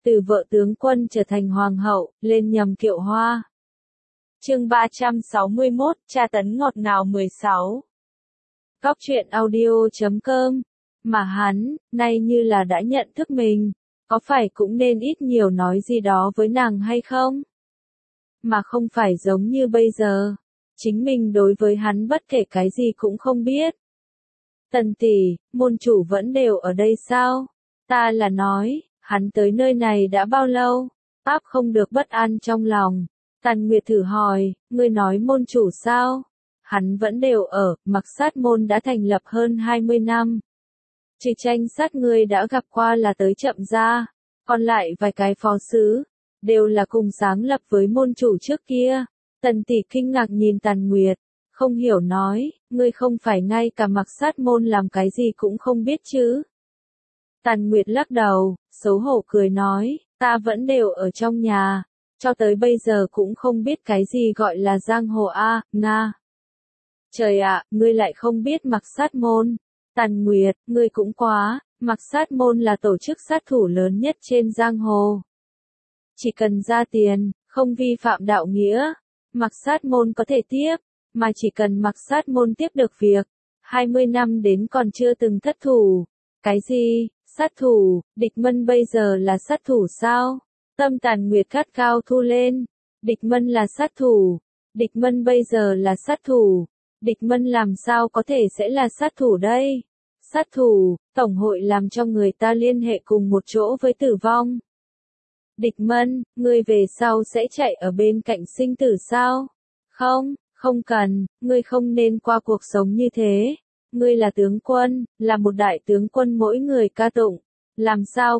từ vợ tướng quân trở thành hoàng hậu, lên nhầm kiệu hoa. Chương 361, tra tấn ngọt ngào 16. Góc truyện audio.com. Mà hắn, nay như là đã nhận thức mình, có phải cũng nên ít nhiều nói gì đó với nàng hay không? Mà không phải giống như bây giờ, chính mình đối với hắn bất kể cái gì cũng không biết. Tần tỷ, môn chủ vẫn đều ở đây sao? Ta là nói, hắn tới nơi này đã bao lâu? Áp không được bất an trong lòng. Tần Nguyệt thử hỏi, ngươi nói môn chủ sao? Hắn vẫn đều ở, Mặc Sát môn đã thành lập hơn 20 năm. Trừ Tranh Sát ngươi đã gặp qua là tới chậm ra, còn lại vài cái phó sứ, đều là cùng sáng lập với môn chủ trước kia. Tần tỷ kinh ngạc nhìn Tần Nguyệt, không hiểu nói, ngươi không phải ngay cả Mặc Sát môn làm cái gì cũng không biết chứ? Tần Nguyệt lắc đầu, xấu hổ cười nói, ta vẫn đều ở trong nhà, cho tới bây giờ cũng không biết cái gì gọi là giang hồ a, nga. Trời ạ, ngươi lại không biết Mặc Sát môn. Tần Nguyệt, ngươi cũng quá, Mặc Sát môn là tổ chức sát thủ lớn nhất trên giang hồ. Chỉ cần ra tiền, không vi phạm đạo nghĩa, Mặc Sát môn có thể tiếp, mà chỉ cần Mặc Sát môn tiếp được việc, 20 năm đến còn chưa từng thất thủ. Cái gì? Sát thủ? Địch Mân bây giờ là sát thủ sao? Tâm Tần Nguyệt gắt cao thu lên. Địch Mân là sát thủ. Địch Mân bây giờ là sát thủ. Địch Mân làm sao có thể sẽ là sát thủ đây? Sát thủ, tổng hội làm cho người ta liên hệ cùng một chỗ với tử vong. Địch Mân, ngươi về sau sẽ chạy ở bên cạnh sinh tử sao? Không, không cần, ngươi không nên qua cuộc sống như thế. Ngươi là tướng quân, là một đại tướng quân mỗi người ca tụng. Làm sao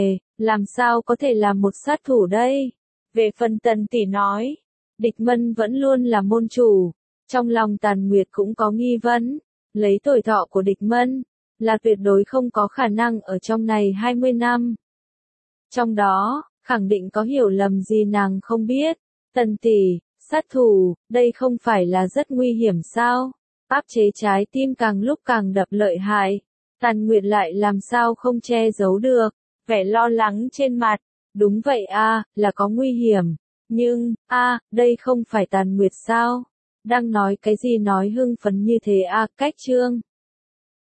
có thể là một sát thủ đây? Về phần Tần tỷ nói, Địch Mân vẫn luôn là môn chủ. Trong lòng Tần Nguyệt cũng có nghi vấn, lấy tuổi thọ của Địch Mân, là tuyệt đối không có khả năng ở trong này 20 năm. Trong đó, khẳng định có hiểu lầm gì nàng không biết. Tần tỷ, sát thủ, đây không phải là rất nguy hiểm sao? Áp chế trái tim càng lúc càng đập lợi hại. Tần Nguyệt lại làm sao không che giấu được, vẻ lo lắng trên mặt. Đúng vậy a, là có nguy hiểm. Nhưng, đây không phải Tần Nguyệt sao? Đang nói cái gì nói hưng phấn như thế a, cách chương.